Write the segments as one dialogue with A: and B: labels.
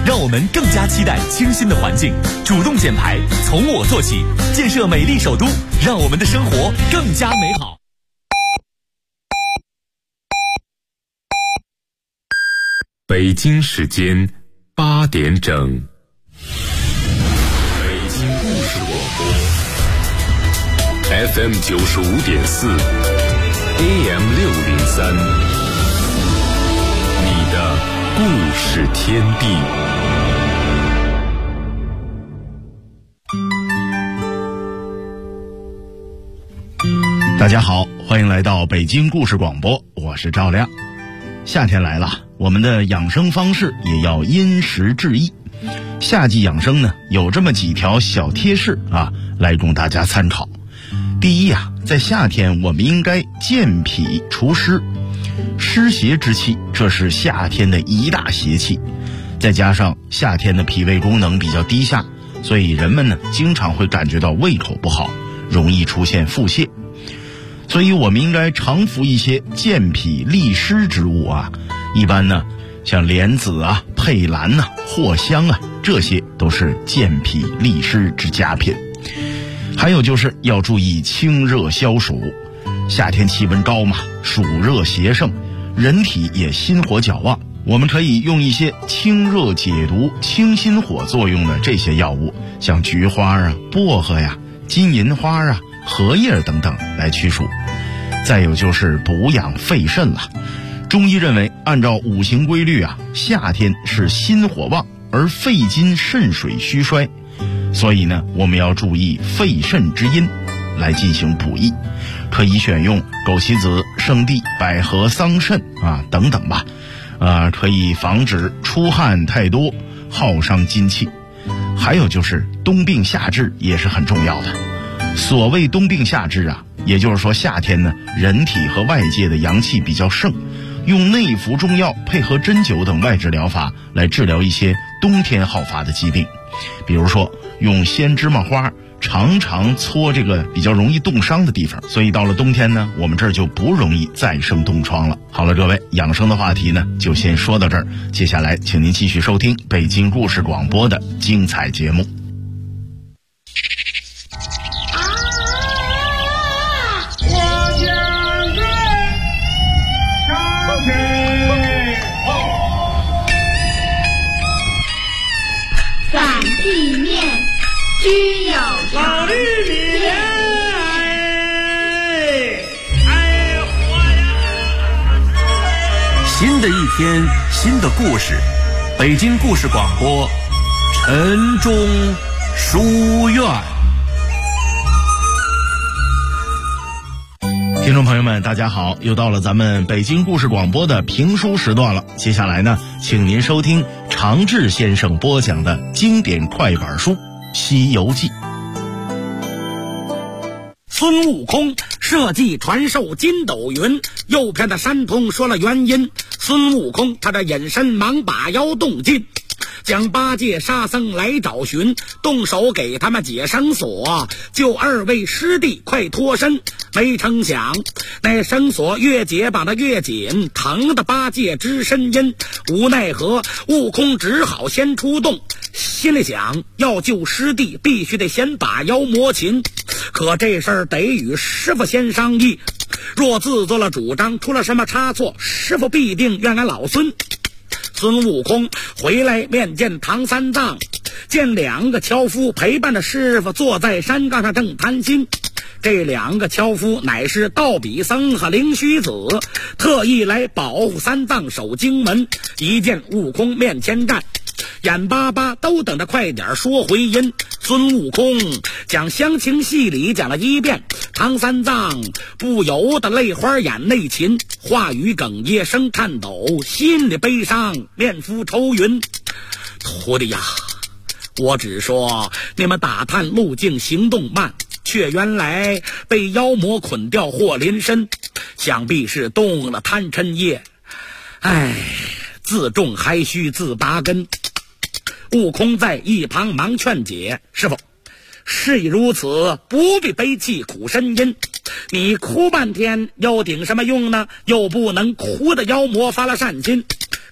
A: 让我们更加期待清新的环境。主动减排，从我做起，建设美丽首都，让我们的生活更加美好。
B: 北京时间8点整。北京故事广播 FM 95.4 AM 603，你的故事天地。
C: 大家好，欢迎来到北京故事广播，我是赵亮。夏天来了，我们的养生方式也要因时制宜。夏季养生呢，有这么几条小贴士来供大家参考。第一在夏天我们应该健脾除湿，湿邪之气，这是夏天的一大邪气。再加上夏天的脾胃功能比较低下，所以人们呢经常会感觉到胃口不好，容易出现腹泻。所以我们应该常服一些健脾利湿之物一般呢像莲子佩兰藿香这些都是健脾利湿之佳品。还有就是要注意清热消暑，夏天气温高嘛，暑热邪盛，人体也心火较旺，我们可以用一些清热解毒、清心火作用的这些药物，像菊花薄荷金银花荷叶等等来驱暑。再有就是补养肺肾了。中医认为，按照五行规律夏天是心火旺，而肺金肾水虚衰，所以呢我们要注意肺肾之阴来进行补益，可以选用枸杞子、生地、百合、桑葚等等吧，可以防止出汗太多，耗伤精气。还有就是冬病夏治也是很重要的。所谓冬病夏治也就是说夏天呢人体和外界的阳气比较盛，用内服中药配合针灸等外治疗法来治疗一些冬天好发的疾病。比如说用鲜芝麻花常常搓这个比较容易冻伤的地方，所以到了冬天呢我们这儿就不容易再生冻疮了。好了，各位，养生的话题呢就先说到这儿，接下来请您继续收听北京故事广播的精彩节目。
D: 居有常理，
A: 新的一天，新的故事，北京故事广播，晨钟书院。
C: 听众朋友们大家好，又到了咱们北京故事广播的评书时段了。接下来呢，请您收听常志先生播讲的经典快板书《西游记》。
E: 孙悟空设计传授筋斗云，诱骗的山童说了原因。孙悟空他的隐身忙把妖动尽，将八戒沙僧来找寻，动手给他们解绳索，救二位师弟快脱身。没成想那绳索越解绑得越紧，疼的八戒只身阴。无奈何，悟空只好先出动，心里想要救师弟必须得先把妖魔擒，可这事儿得与师傅先商议，若自作了主张，出了什么差错，师傅必定怨俺老孙。孙悟空回来面见唐三藏，见两个樵夫陪伴着师傅坐在山岗上正谈心。这两个樵夫乃是道比僧和灵虚子，特意来保护三藏守经门。一见悟空面前站，眼巴巴都等着快点说回音。孙悟空将详情细理讲了一遍，唐三藏不由得泪花眼内噙，话语哽咽声颤抖，心里悲伤面肤愁云。徒弟呀，我只说你们打探路径行动慢，却原来被妖魔捆掉祸临身，想必是动了贪嗔业。自种还须自拔根。悟空在一旁忙劝解，师傅，事已如此，不必悲泣苦呻吟，你哭半天又顶什么用呢？又不能哭的妖魔发了善心。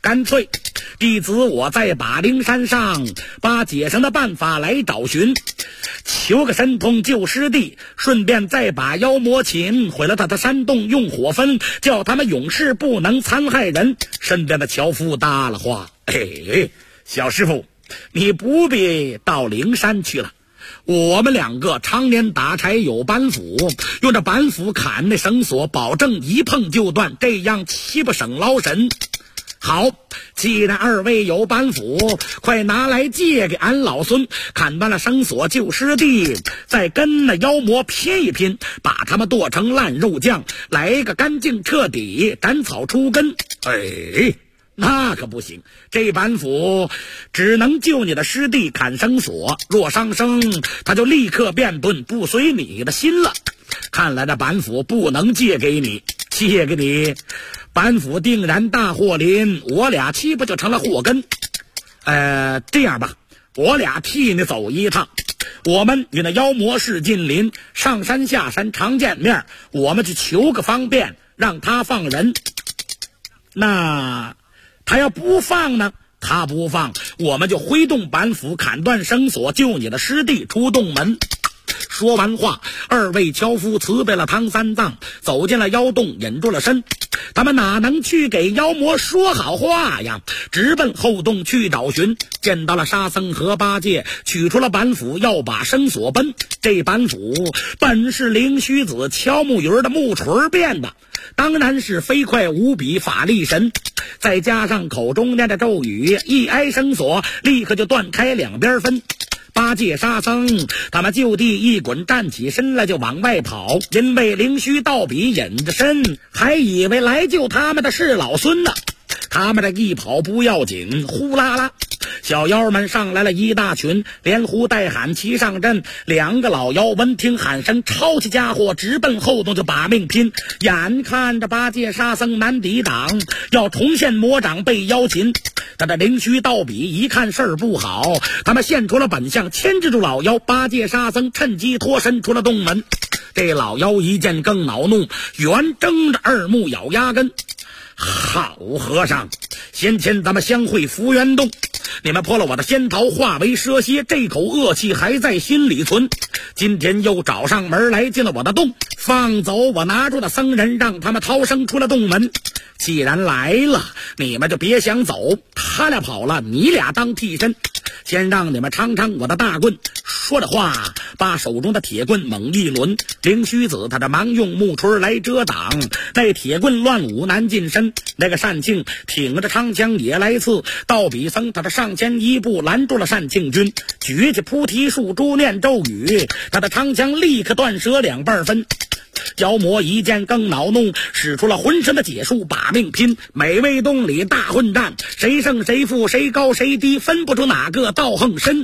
E: 干脆弟子我再把灵山上把解绳的办法来找寻，求个神通救师弟，顺便再把妖魔请毁了他的山洞，用火焚，叫他们永世不能残害人。身边的樵夫搭了话：小师傅，你不必到灵山去了，我们两个常年打柴有板斧，用着板斧砍那绳索，保证一碰就断，这样岂不省劳神？好，既然二位有板斧，快拿来借给俺老孙，砍断了绳索救师弟，再跟那妖魔拼一拼，把他们剁成烂肉酱，来个干净彻底，斩草除根。那可不行，这板斧只能救你的师弟砍绳索，若伤生，他就立刻变钝，不随你的心了。看来这板斧不能借给你，板斧定然大祸临，我俩岂不就成了祸根？这样吧，我俩替你走一趟，我们与那妖魔是近邻，上山下山常见面，我们去求个方便，让他放人。那他要不放呢？他不放，我们就挥动板斧砍断绳索，救你的师弟出洞门。说完话，二位樵夫辞别了唐三藏，走进了妖洞，隐住了身。他们哪能去给妖魔说好话呀？直奔后洞去找寻，见到了沙僧和八戒，取出了板斧，要把绳索奔。这板斧本是灵虚子敲木鱼的木锤变的，当然是飞快无比，法力神，再加上口中念着咒语，一挨绳索立刻就断开，两边分。八戒沙僧他们就地一滚，站起身来就往外跑，因为灵虚道比隐着身，还以为来救他们的是老孙呢。他们这一跑不要紧，呼啦啦小妖们上来了一大群，连呼带喊齐上阵。两个老妖闻听喊声，抄起家伙直奔后洞就把命拼。眼看着八戒沙僧难抵挡，要重现魔掌被妖擒。他的灵虚道比一看事儿不好，他们现出了本相，牵制住老妖。八戒沙僧趁机脱身出了洞门。这老妖一见更恼怒，圆睁着二目咬牙根。好和尚，先前咱们相会福源洞，你们破了我的仙桃，化为蛇蝎，这口恶气还在心里存。今天又找上门来，进了我的洞，放走我拿住的僧人，让他们逃生出了洞门。既然来了，你们就别想走，他俩跑了，你俩当替身，先让你们尝尝我的大棍。说着话，把手中的铁棍猛一抡，灵虚子他这忙用木锤来遮挡，那铁棍乱舞难近身。那个单庆挺着长枪也来刺，道比僧他的上前一步拦住了单庆军，举起菩提树珠念咒语，他的长枪立刻断折两半分。妖魔一见更恼怒，使出了浑身的解数，把命拼。每位洞里大混战，谁胜谁负，谁高谁低，分不出哪个道行深。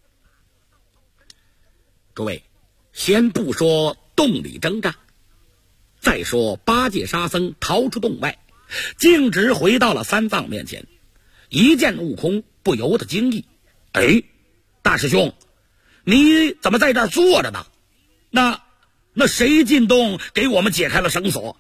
E: 诸位，先不说洞里征战，再说八戒沙僧逃出洞外，径直回到了三藏面前，一见悟空不由得惊异：大师兄，你怎么在这儿坐着呢？那谁进洞给我们解开了绳索？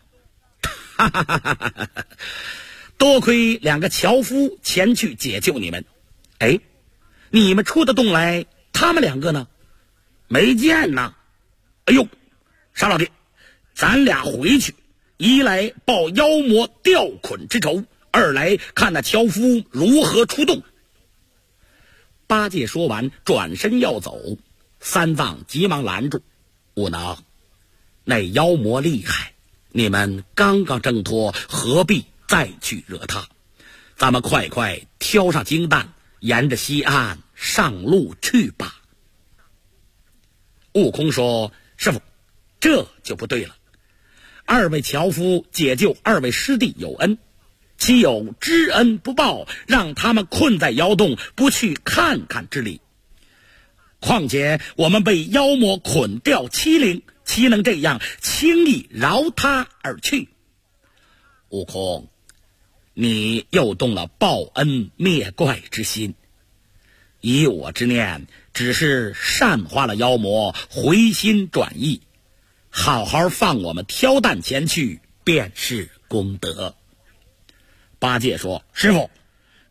E: 多亏两个樵夫前去解救你们。你们出的洞来，他们两个呢？没见呢。沙老弟，咱俩回去，一来报妖魔吊捆之仇，二来看那樵夫如何出洞。八戒说完转身要走，三藏急忙拦住：不能，那妖魔厉害，你们刚刚挣脱，何必再去惹他？咱们快快挑上金蛋，沿着西岸上路去吧。悟空说：师父，这就不对了，二位樵夫解救二位师弟有恩，岂有知恩不报，让他们困在妖洞不去看看之理？况且我们被妖魔捆吊欺凌，岂能这样轻易饶他而去？悟空，你又动了报恩灭怪之心，以我之念，只是善化了妖魔，回心转意，好好放我们挑担前去，便是功德。八戒说：师父，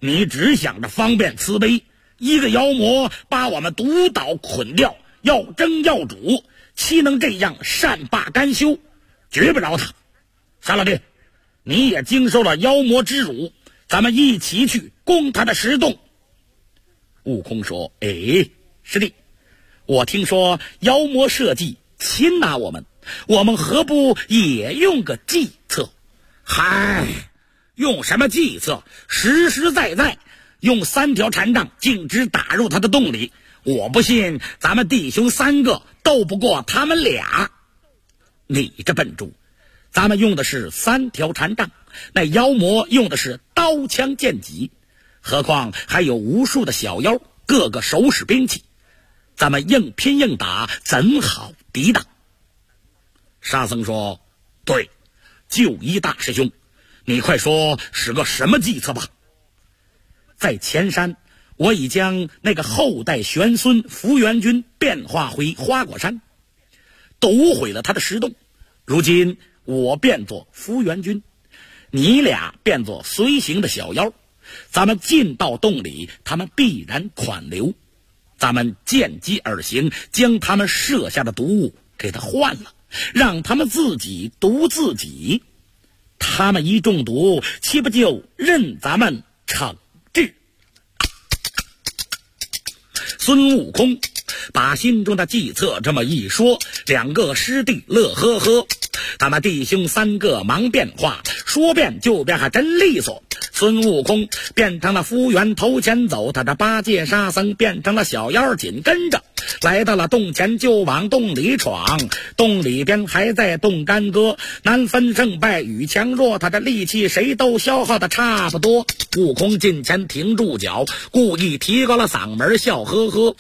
E: 你只想着方便慈悲，一个妖魔把我们毒倒捆掉，要争要主，岂能这样善罢甘休？绝不饶他！沙老弟，你也经受了妖魔之辱，咱们一起去攻他的石洞。悟空说：师弟，我听说妖魔设计擒拿我们何不也用个计策？嗨，用什么计策？实实在在用3条禅杖径直打入他的洞里，我不信咱们弟兄3个斗不过他们俩。你这笨猪，咱们用的是3条禅杖，那妖魔用的是刀枪剑戟，何况还有无数的小妖，个个手使兵器，咱们硬拼硬打，怎好抵挡？沙僧说：对，就依大师兄，你快说使个什么计策吧。在前山，我已将那个后代玄孙福元君变化回花果山，捣毁了他的石洞。如今我变作福元君，你俩变作随行的小妖，咱们进到洞里，他们必然款留。咱们见机而行，将他们设下的毒物给他换了，让他们自己毒自己。他们一中毒，岂不就任咱们惩治？孙悟空把心中的计策这么一说，2个师弟乐呵呵。他们弟兄3个忙变化，说变就变，还真利索。孙悟空变成了福元头前走，他的8戒沙僧变成了小妖紧跟着，来到了洞前就往洞里闯。洞里边还在动干戈，难分胜败与强弱，他的力气谁都消耗的差不多。悟空近前停住脚，故意提高了嗓门，笑呵呵。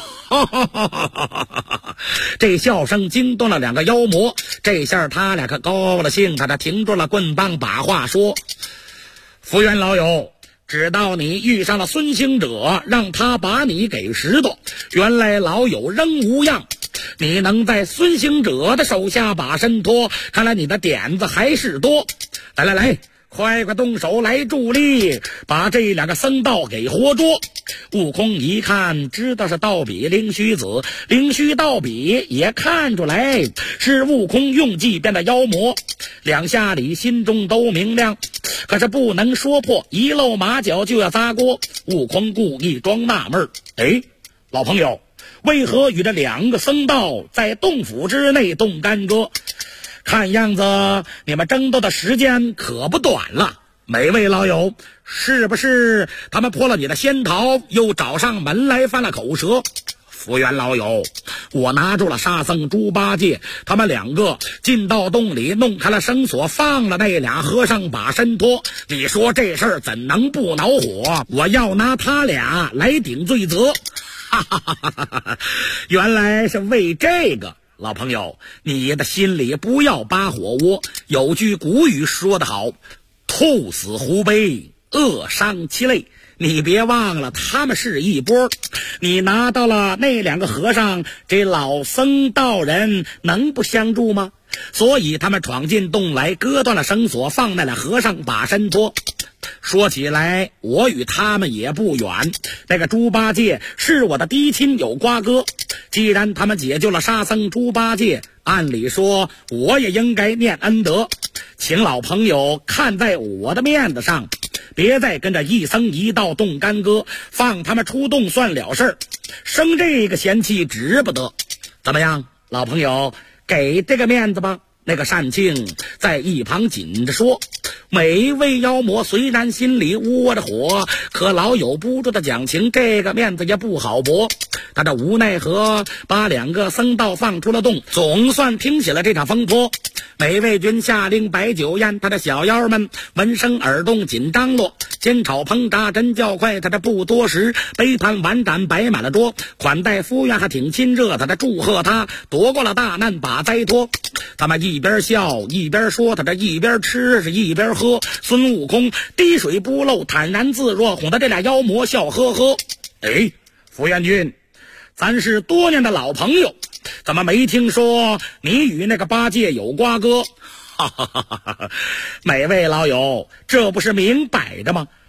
E: 这笑声惊动了2个妖魔，这下他俩可高了兴，他停住了棍棒，把话说：福元老友，知道你遇上了孙行者，让他把你给拾掇，原来老友仍无恙。你能在孙行者的手下把身脱，看来你的点子还是多。来，快动手来助力，把这2个僧道给活捉。悟空一看，知道是道比灵虚子，灵虚道比也看出来是悟空用计变的妖魔，两下里心中都明亮，可是不能说破，一露马脚就要砸锅。悟空故意装纳闷，老朋友，为何与这2个僧道在洞府之内动干戈？看样子你们争斗的时间可不短了。每位老友，是不是他们破了你的仙桃，又找上门来翻了口舌？福元老友，我拿住了沙僧、猪八戒，他们2个进到洞里，弄开了绳索，放了那俩和尚把身脱。你说这事儿怎能不恼火？我要拿他俩来顶罪责。原来是为这个。老朋友，你的心里不要扒火窝。有句古语说得好，兔死狐悲，恶伤其类。你别忘了，他们是一波，你拿到了那2个和尚，这老僧道人能不相助吗？所以他们闯进洞来，割断了绳索，放那俩和尚把身脱。说起来，我与他们也不远，那个猪八戒是我的嫡亲有瓜葛，既然他们解救了沙僧、猪八戒，按理说我也应该念恩德，请老朋友看在我的面子上，别再跟着一僧一道动干戈，放他们出洞算了事儿，生这个嫌弃值不得。怎么样，老朋友，给这个面子吧。那个善庆在一旁紧着说，每一位妖魔虽然心里窝着火，可老有不住的讲情，这个面子也不好驳。他这无奈何把2个僧道放出了洞，总算平息了这场风波。每位君下令摆酒宴，他的小妖们闻声耳动紧张落，煎炒烹炸真叫快，他这不多时，杯盘碗盏摆满了桌，款待夫员还挺亲热，他这祝贺他躲过了大难把灾脱。他们一边笑一边说，他这一边吃是一边喝，孙悟空滴水不漏，坦然自若，哄得这俩妖魔笑呵呵。福元君，咱是多年的老朋友，怎么没听说你与那个八戒有瓜葛？每位老友，这不是明摆着吗？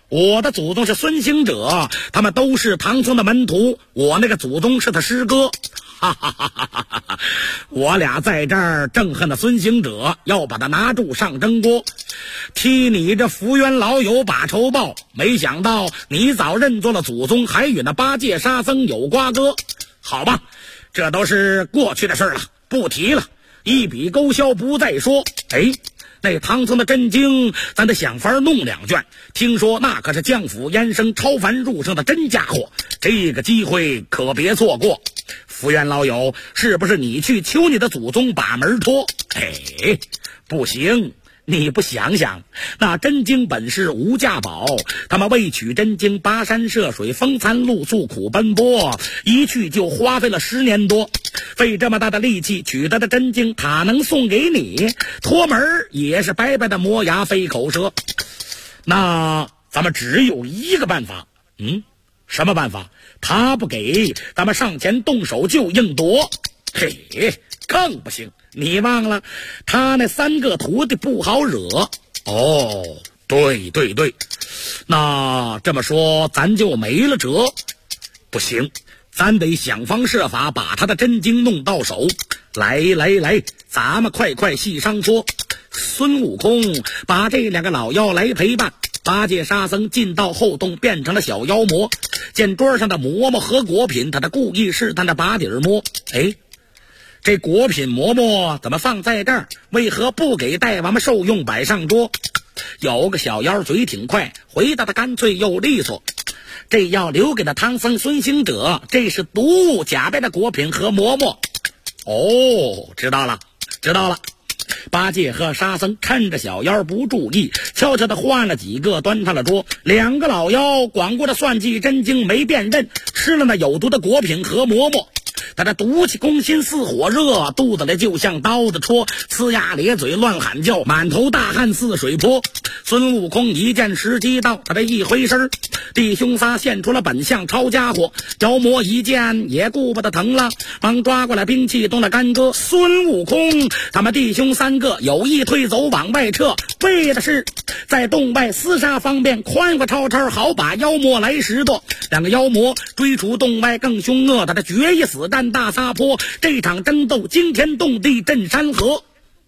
E: 我的祖宗是孙行者，他们都是唐僧的门徒，我那个祖宗是他师哥。哈哈哈哈哈哈！我俩在这儿正恨的孙行者，要把他拿住上蒸锅，替你这福源老友把仇报。没想到你早认作了祖宗，还与那八戒沙僧有瓜葛。好吧，这都是过去的事了，不提了，一笔勾销，不再说。那唐僧的真经咱得想法弄2卷，听说那可是将府燕生超凡入圣的真家伙，这个机会可别错过。福源老友，是不是你去求你的祖宗把门托？不行，你不想想，那真经本是无价宝，他们为取真经跋山涉水，风餐露宿，苦奔波，一去就花费了10年多，费这么大的力气取得的真经，他能送给你？托门也是白白的磨牙费口舌。那咱们只有一个办法。什么办法？他不给，咱们上前动手就硬夺。更不行，你忘了他那3个徒弟不好惹。对，那这么说咱就没了辙。不行，咱得想方设法把他的真经弄到手。来，咱们快细商说。孙悟空把这2个老妖来陪伴，八戒沙僧进到后洞变成了小妖魔，见桌上的馍馍和果品，他的故意试探的把底儿摸。这果品馍馍怎么放在这儿？为何不给大王们受用摆上桌？有个小妖嘴挺快，回答的干脆又利索。这要留给了唐僧孙行者，这是毒物假扮的果品和馍馍。知道了。八戒和沙僧趁着小妖不注意，悄悄地换了几个，端上了桌。2个老妖光顾着算计真经，没辨认，吃了那有毒的果品和馍馍。他这毒气攻心似火热，肚子里就像刀子戳，呲牙咧嘴乱喊叫，满头大汗似水泼。孙悟空一见时机到，他这一回身，弟兄仨现出了本相抄家伙。妖魔一见也顾不得疼了，忙抓过来兵器动了干戈。孙悟空他们弟兄3个有意退走往外撤，为的是在洞外厮杀方便，宽宽超超好把妖魔来拾掇。2个妖魔追逐洞外更凶恶，他的决一死战大撒泼，这场争斗惊天动地震山河。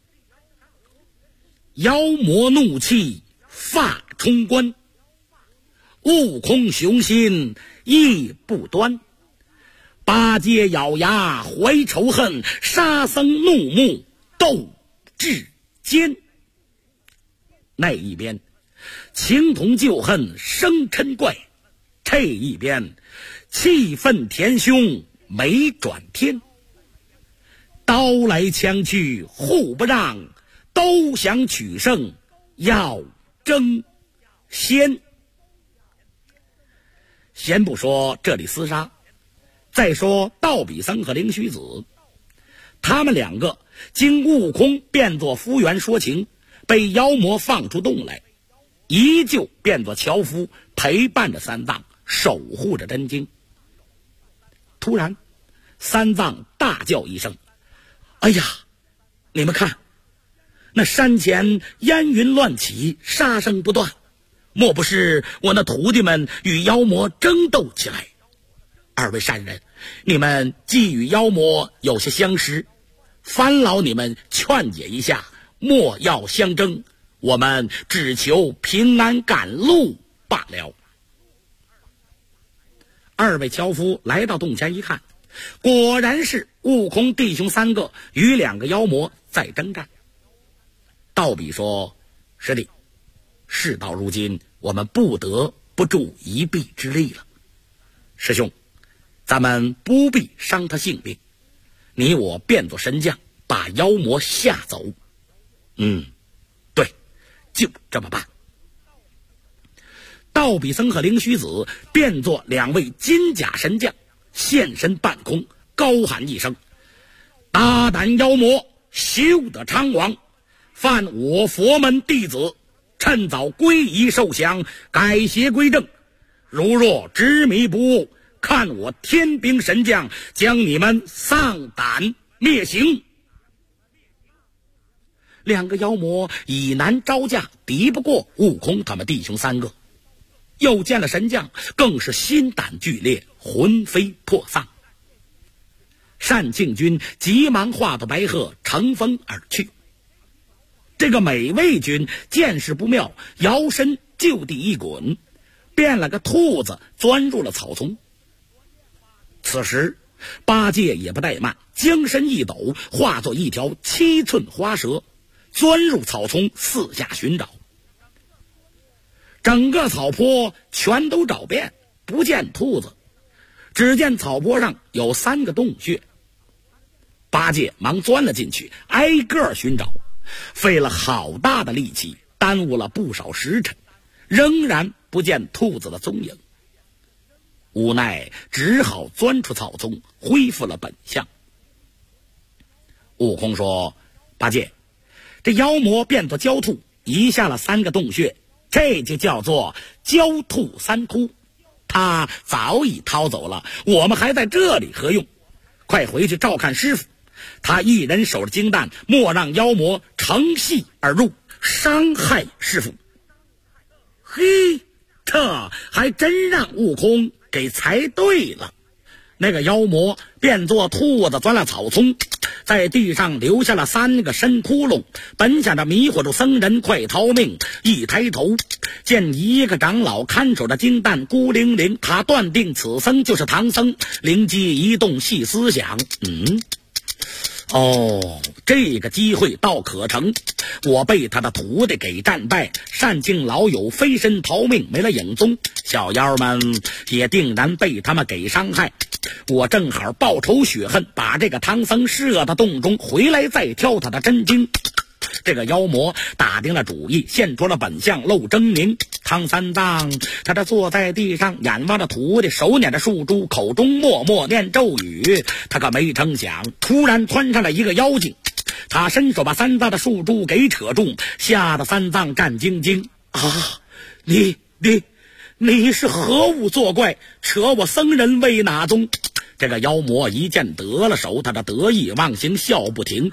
E: 妖魔怒气发冲冠，悟空雄心意不端。八戒咬牙怀仇恨，沙僧怒目斗至坚。那一边情同旧恨生嗔怪，这一边气愤填胸没转天。刀来枪去互不让，都想取胜要争先。先不说这里厮杀，再说道比僧和灵虚子，他们2个经悟空变作夫缘说情，被妖魔放出洞来，依旧变作樵夫，陪伴着三藏，守护着真经。突然三藏大叫一声：哎呀，你们看，那山前烟云乱起，杀声不断，莫不是我那徒弟们与妖魔争斗起来？2位善人，你们既与妖魔有些相识，烦劳你们劝解一下，莫要相争，我们只求平安赶路罢了。2位樵夫来到洞前一看，果然是悟空弟兄3个与2个妖魔在征战。道比说：师弟，事到如今，我们不得不助一臂之力了。师兄，咱们不必伤他性命，你我变作神将，把妖魔吓走。对，就这么办。道比僧和灵虚子变作2位金甲神将，现身半空，高喊一声：大胆妖魔，休得猖狂！犯我佛门弟子，趁早皈依受降，改邪归正。如若执迷不悟，看我天兵神将将你们丧胆灭行。2个妖魔以难招架，敌不过悟空他们弟兄3个。 又见了神将，更是心胆俱裂，魂飞魄丧。单庆军急忙化作白鹤，乘风而去。这个美卫军见势不妙，摇身就地一滚，变了个兔子，钻入了草丛。此时八戒也不怠慢，将身一抖，化作一条7寸花蛇，钻入草丛，四下寻找。整个草坡全都找遍，不见兔子，只见草坡上有3个洞穴。八戒忙钻了进去，挨个寻找，费了好大的力气，耽误了不少时辰，仍然不见兔子的踪影。无奈只好钻出草丛，恢复了本相。悟空说：八戒，这妖魔变作焦兔，移下了3个洞穴，这就叫做焦兔3窟。他早已逃走了，我们还在这里何用？快回去照看师傅，他一人守着金蛋，莫让妖魔乘隙而入，伤害师傅。嘿，这还真让悟空给猜对了。那个妖魔变作兔子，钻了草丛，在地上留下了3个深窟窿，本想着迷惑住僧人，快逃命。一抬头见一个长老看守着金蛋，孤零零，他断定此僧就是唐僧，灵机一动，细思想，这个机会倒可成。我被他的徒弟给战败，单敬老友飞身逃命，没了影踪，小妖们也定然被他们给伤害。我正好报仇雪恨，把这个唐僧射到洞中，回来再挑他的真经。这个妖魔打定了主意，现出了本相，露狰狞。唐三藏他这坐在地上，眼望着徒弟，手捻着树珠，口中默默念咒语。他可没成想，突然窜上来一个妖精，他伸手把三藏的树珠给扯住，吓得三藏战兢兢。你是何物作怪，扯我僧人为哪宗？这个妖魔一见得了手，他的得意忘形，笑不停，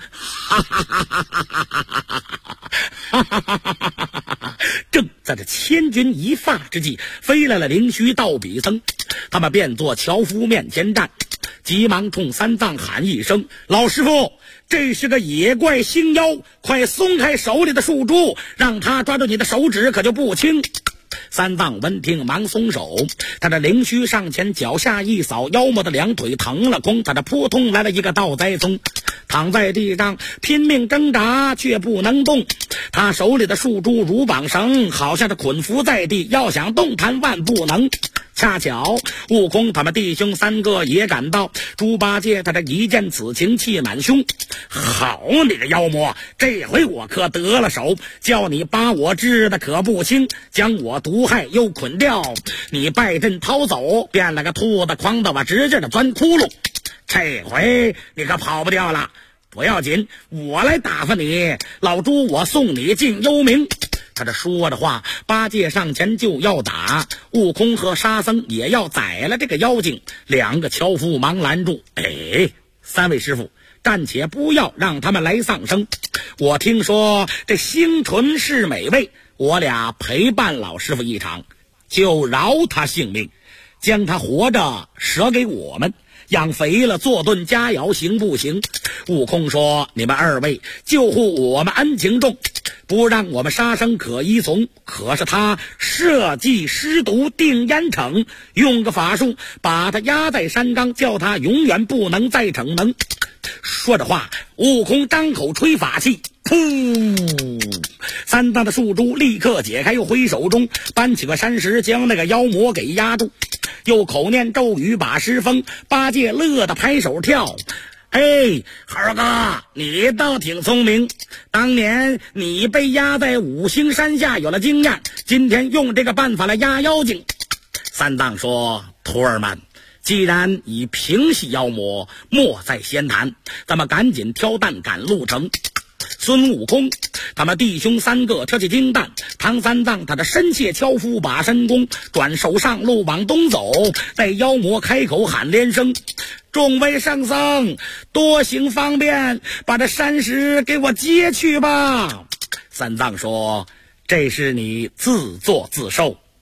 E: 正在这千钧一发之际，飞来了灵虚道比僧，他们便坐樵夫面前站，急忙冲三藏喊一声：老师傅，这是个野怪星妖，快松开手里的树珠，让他抓住你的手指可就不轻。三藏闻听忙松手，他的灵虚上前，脚下一扫，妖魔的2腿腾了空，他这扑通来了一个倒栽葱，躺在地上拼命挣扎却不能动。他手里的树珠如绑绳，好像是捆缚在地，要想动弹万不能。恰巧悟空他们弟兄3个也赶到，猪八戒他这一见此情，气满胸。好你个妖魔，这回我可得了手，叫你把我治的可不轻，将我毒害又捆掉，你败阵逃走，变了个兔子，狂的我直劲的钻窟窿，这回你可跑不掉了。不要紧，我来打发你，老猪我送你进幽冥。他这说着话，八戒上前就要打，悟空和沙僧也要宰了这个妖精。2个樵夫忙拦住：3位师傅，暂且不要让他们来丧生。我听说这星唇是美味，我俩陪伴老师傅一场，就饶他性命，将他活着舍给我们，养肥了做顿佳肴，行不行？悟空说：你们2位救护我们恩情重，不让我们杀生可依从，可是他设计施毒定烟惩，用个法术把他压在山岗，叫他永远不能再逞能。说着话，悟空张口吹法气，噗！三藏的树珠立刻解开，又挥手中搬起个山石，将那个妖魔给压住，又口念咒语把尸封。八戒乐得拍手跳：猴哥，你倒挺聪明，当年你被压在5星山下有了经验，今天用这个办法来压妖精。三藏说：徒儿们，既然已平息妖魔，莫再闲谈，咱们赶紧挑担赶路程。孙悟空他们弟兄3个挑起金担，唐三藏他的身卸樵夫把身弓，转手上路往东走。待妖魔开口喊连声：众位圣僧，多行方便，把这山石给我接去吧。三藏说：这是你自作自受，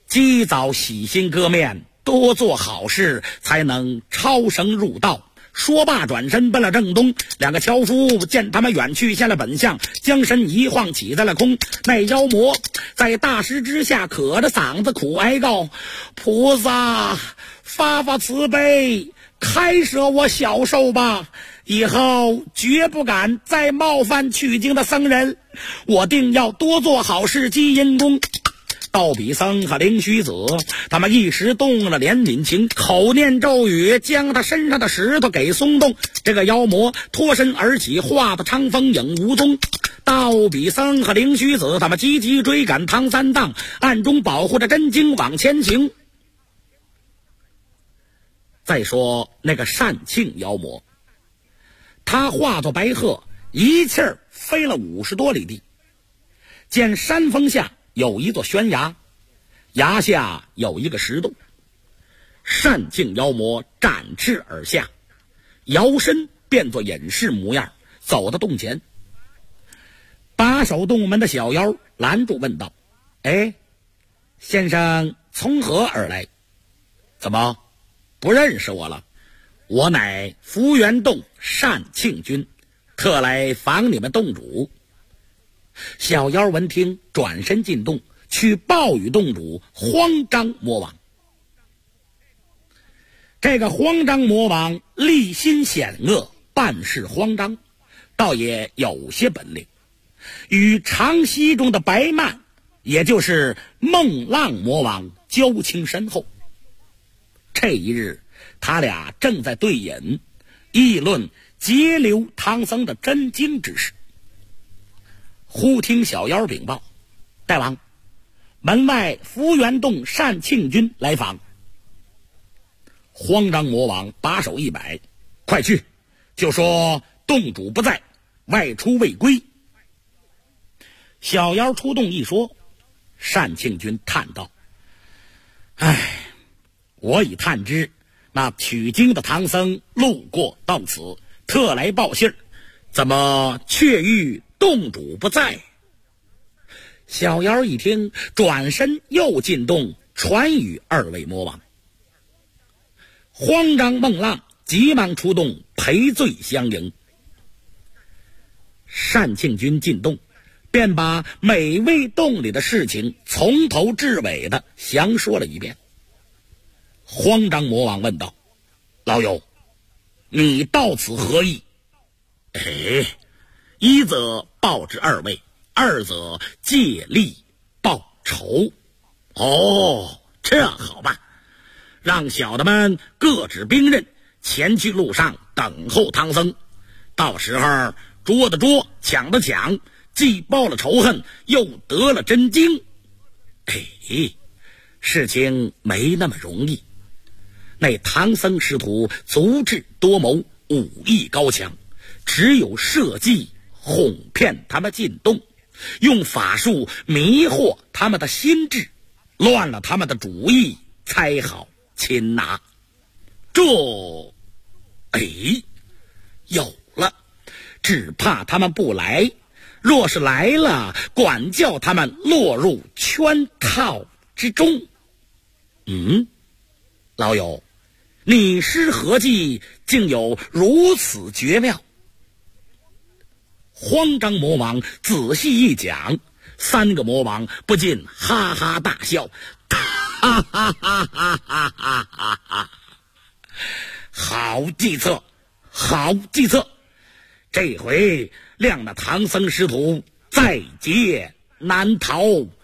E: 及早洗心革面，多做好事，才能超生入道。说罢转身奔了正东，两个樵夫见他们远去，现了本相，将身一晃起在了空。那妖魔在大石之下可着嗓子苦哀告：菩萨发发慈悲，开舍我小寿吧，以后绝不敢再冒犯取经的僧人，我定要多做好事积阴功。道比僧和灵虚子他们一时动了怜悯情，口念咒语，将他身上的石头给松动。这个妖魔脱身而起，化得长风影无踪。道比僧和灵虚子他们积极追赶唐三藏，暗中保护着真经往前行。再说那个单庆妖魔，他化作白鹤，一气儿飞了50多里地，见山峰下有一座悬崖，崖下有一个石洞。单庆妖魔展翅而下，摇身变作隐士模样，走到洞前。把守洞门的小妖拦住问道：哎，先生从何而来？怎么不认识我了？我乃福元洞单庆君，特来访你们洞主。小妖闻听，转身进洞去报与洞主慌张魔王。这个慌张魔王立心险恶，办事慌张，倒也有些本领，与长溪中的白曼，也就是孟浪魔王交情深厚。这一日，他俩正在对饮，议论截留唐僧的真经之事。忽听小妖禀报：大王，门外福元洞单庆君来访。慌张魔王把手一摆：快去，就说洞主不在，外出未归。小妖出洞一说，单庆君叹道：唉，我已探知那取经的唐僧路过到此，特来报信，怎么却遇洞主不在？小妖一听，转身又进洞传与2位魔王。慌张孟浪急忙出洞赔罪相迎。单庆君进洞，便把每位洞里的事情从头至尾的详说了一遍。慌张魔王问道：老友，你到此何意？一则报之2位，二则借力报仇。哦，这好办，让小的们各执兵刃，前去路上等候唐僧，到时候捉的捉，抢的抢，既报了仇恨，又得了真经。事情没那么容易。那唐僧师徒足智多谋，武艺高强，只有设计哄骗他们进洞，用法术迷惑他们的心智，乱了他们的主意，才好擒拿。这有了，只怕他们不来，若是来了，管教他们落入圈套之中。老友，你师合计竟有如此绝妙？慌张魔王仔细一讲，3个魔王不禁哈哈大笑，哈哈哈哈哈哈哈！好计策，好计策！这回谅那唐僧师徒在劫难逃。